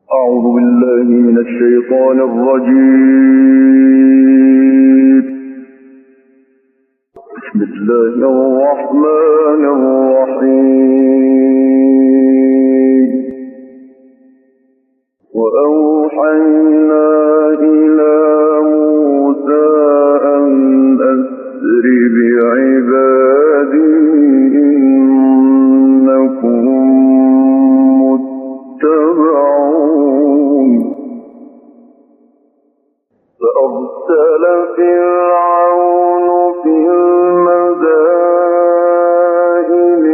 أعوذ بالله من الشيطان الرجيم. بسم الله الرحمن الرحيم. وأوحينا إلى موسى أن أسر بعبادي إنكم متبعون. فأرسل فرعون في المدائن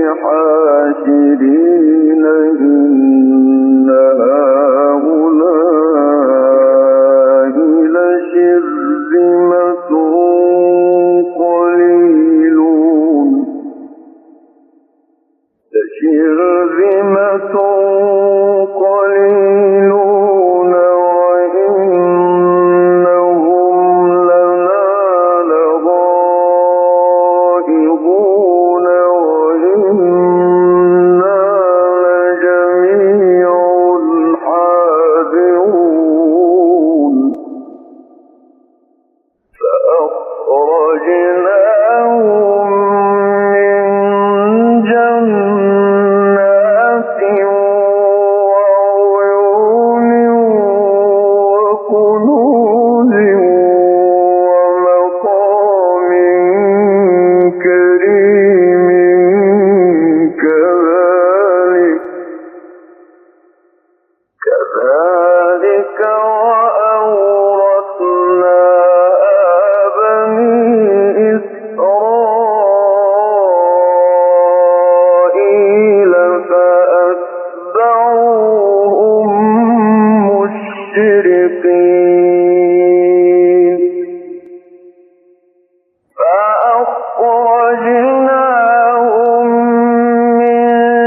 حاشرين إن هؤلاء لشرذمة قليلون وإنهم لنا لغائظون وإنا لجميع حاذرون. فأخرجناهم من جنات وعيون وكنوز ومقام كريم. كذلك وأورثناها بني إسرائيل فأتبعوهم مشرقين. فأخرجناهم من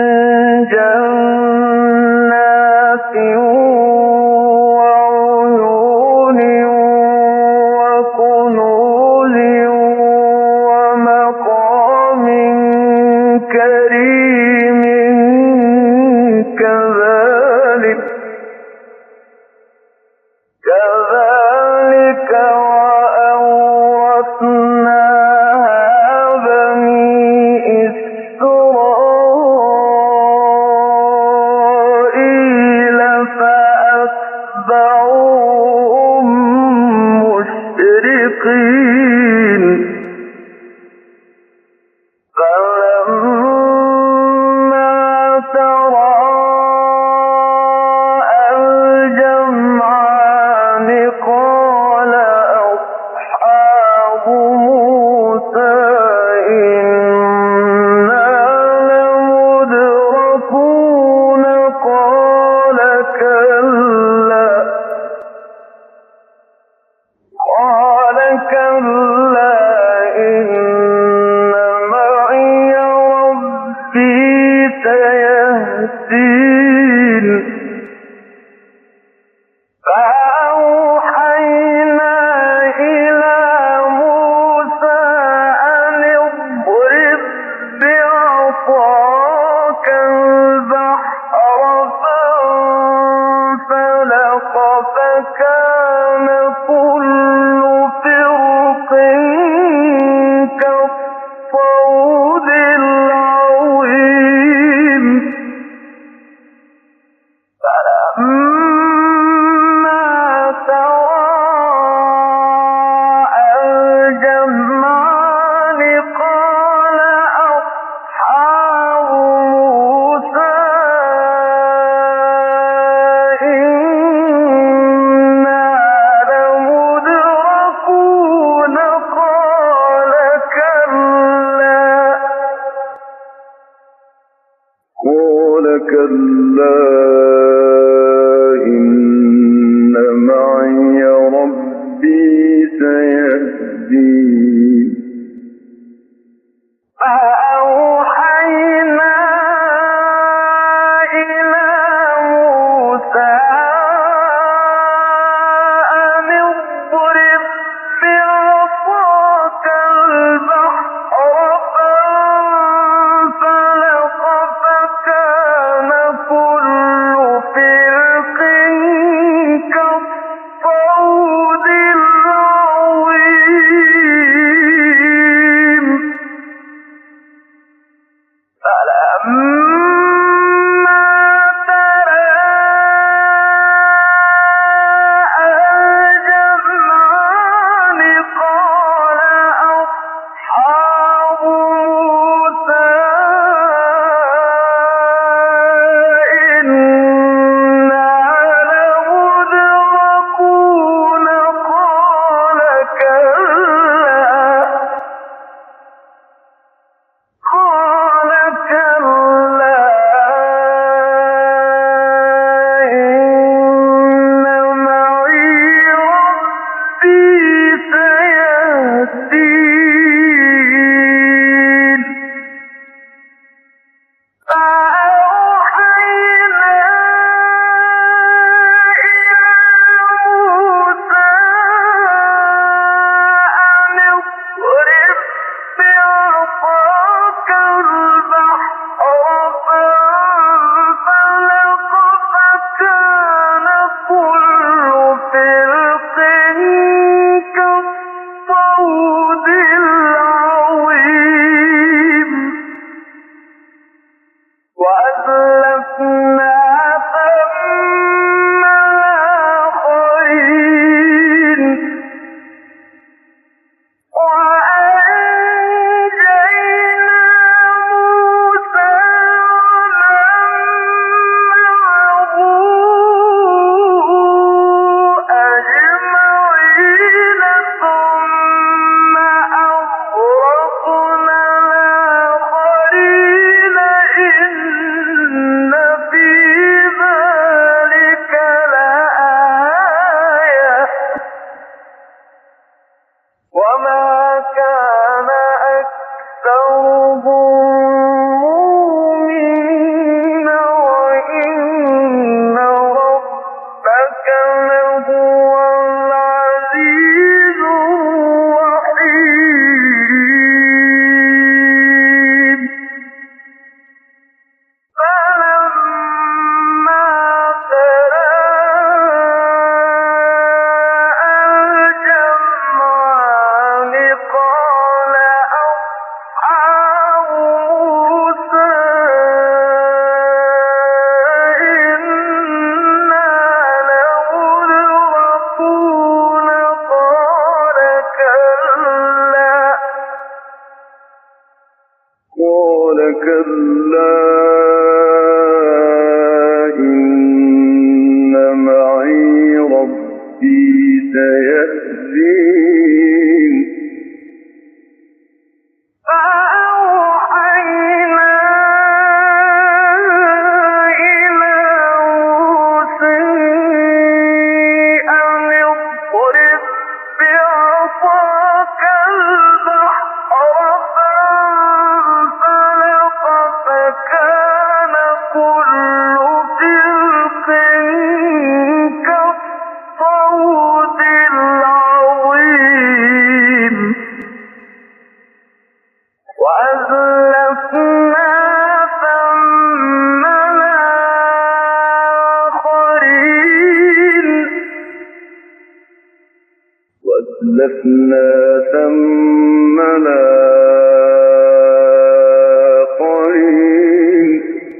جنات وعيون وكنوز ومقام كريم. كذلك وأورثناها بني إسرائيل فأتبعوهم مشرقين. فلما تراءى الجمعان قال أصحاب موسى إنا لمدركون. قال كلا إن معي ربي سيهدين. فأوحينا إلى موسى أن اضرب بعصاك البحر فانفلق فكان كل فرق كالطود العظيم. فلما تراءى الجمعان قال أصحاب موسى إنا وأزلفنا ثم الآخرين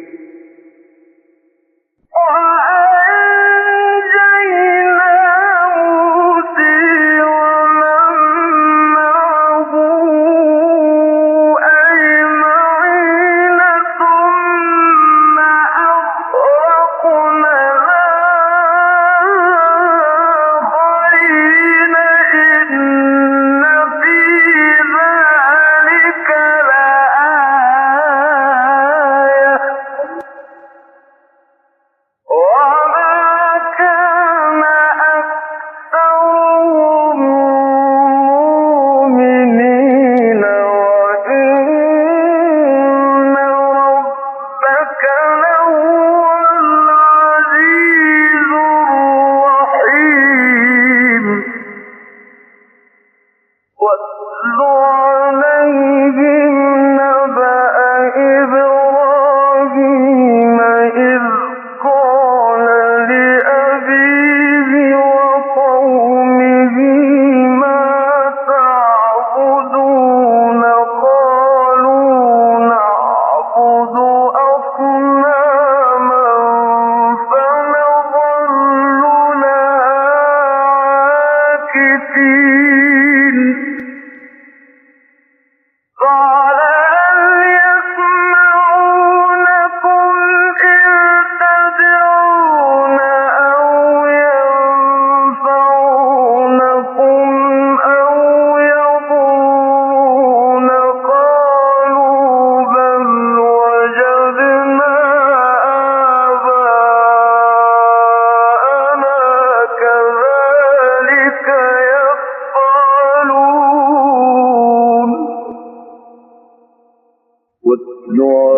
واتل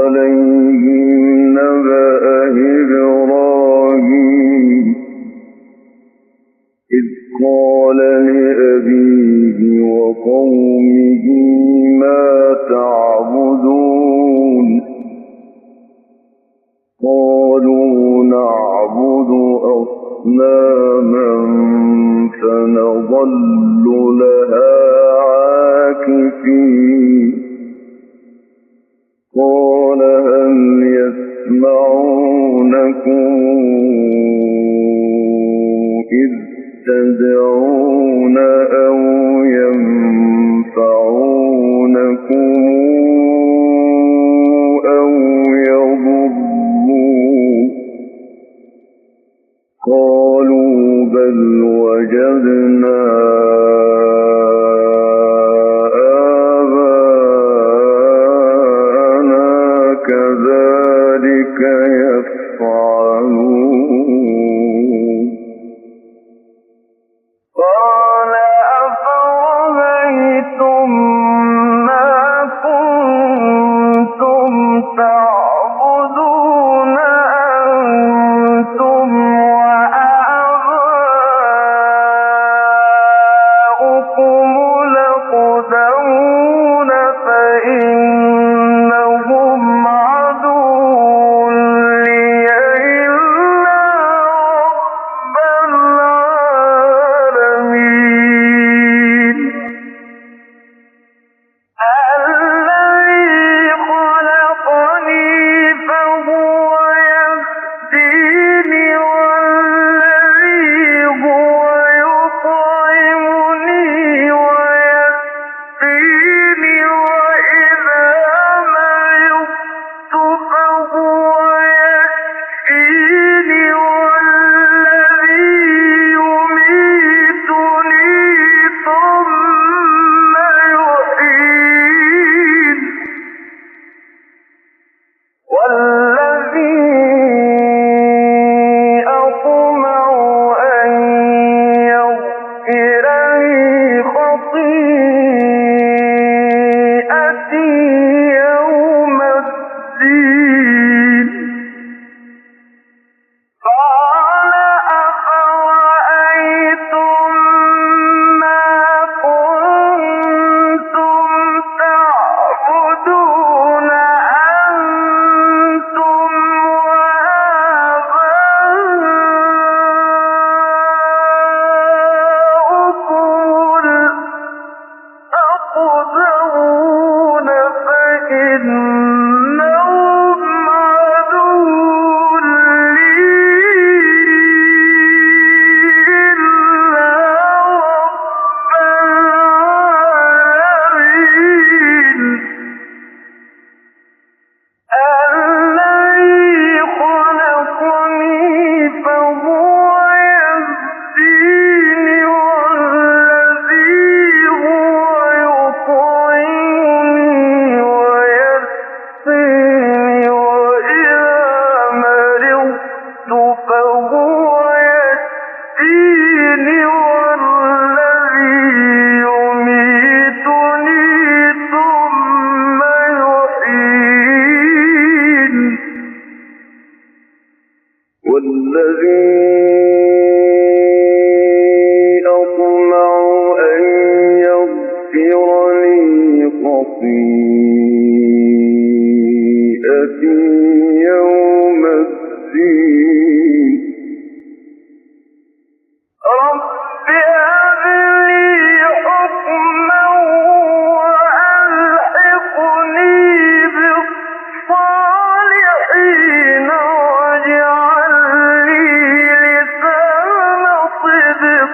عليهم نبأ إبراهيم إذ قال لأبيه وقومه ما تعبدون قالوا نعبد أصناما فنظل لها عاكفين قال هل يسمعونكم إذ تدعون أو ينفعونكم أو يضرون قالوا بل وجدنا كذلك يفعلون قال أفرأيتم ما كنتم تعبدون أنتم وآباؤكم ما أنزل الله به من سلطان فأتوني بسلطان إن كنتم صادقين قال أولئك عليهم حجة من الله فأتوني به إن كنتم صادقين قال فمن ظلم ممن اتبع هواه واتبع ما تتلو الشياطين على ملك سليمان وما كفر سليمان ولكن كره الله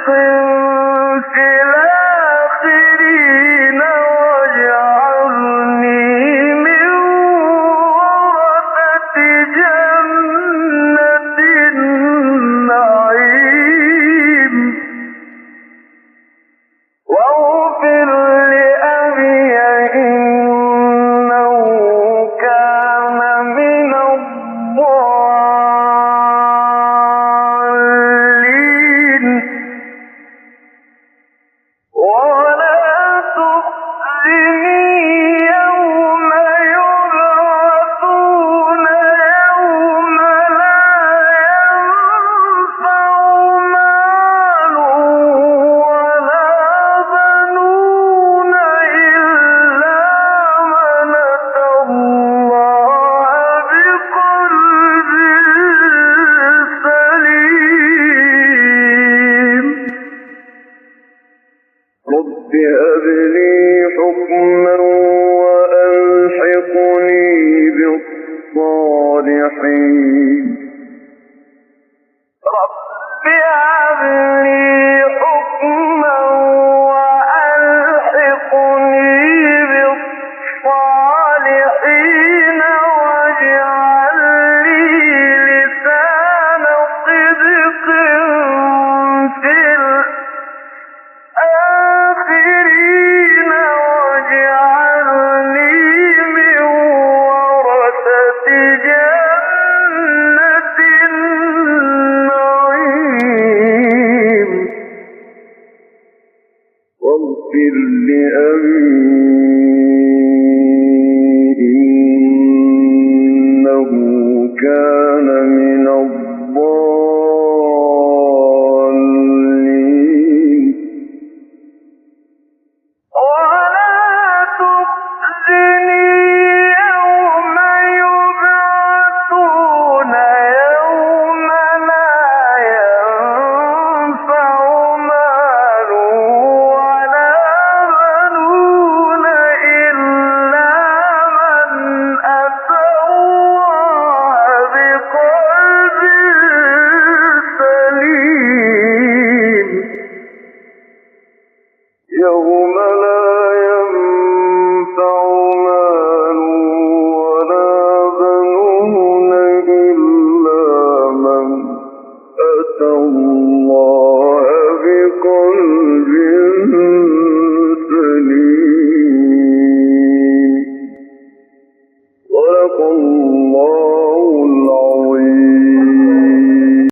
في الآخرين واجعلني من ورثة جنة النعيم واغفر لأبي إنه كان من الضالين ولا تخزني يوم يبعثون يوم لا ينفع مال ولا بنون إلا من أتى الله بقلب سليم رب هب لي حكما وألحقني بالصالحين رب هب لي حكما وألحقني بالصالحين واجعل لي لسان صدق في الآخرين واجعلني من ورثة جنة النعيم واغفر لأبي إنه كان من الضالين ولا تخزني يوم يبعثون يوم لا ينفع مال ولا بنون إلا من أتى الله بقلب سليم يوم لا ينفع مال ولا بنون إلا من أتى الله بقلب سليم صدق الله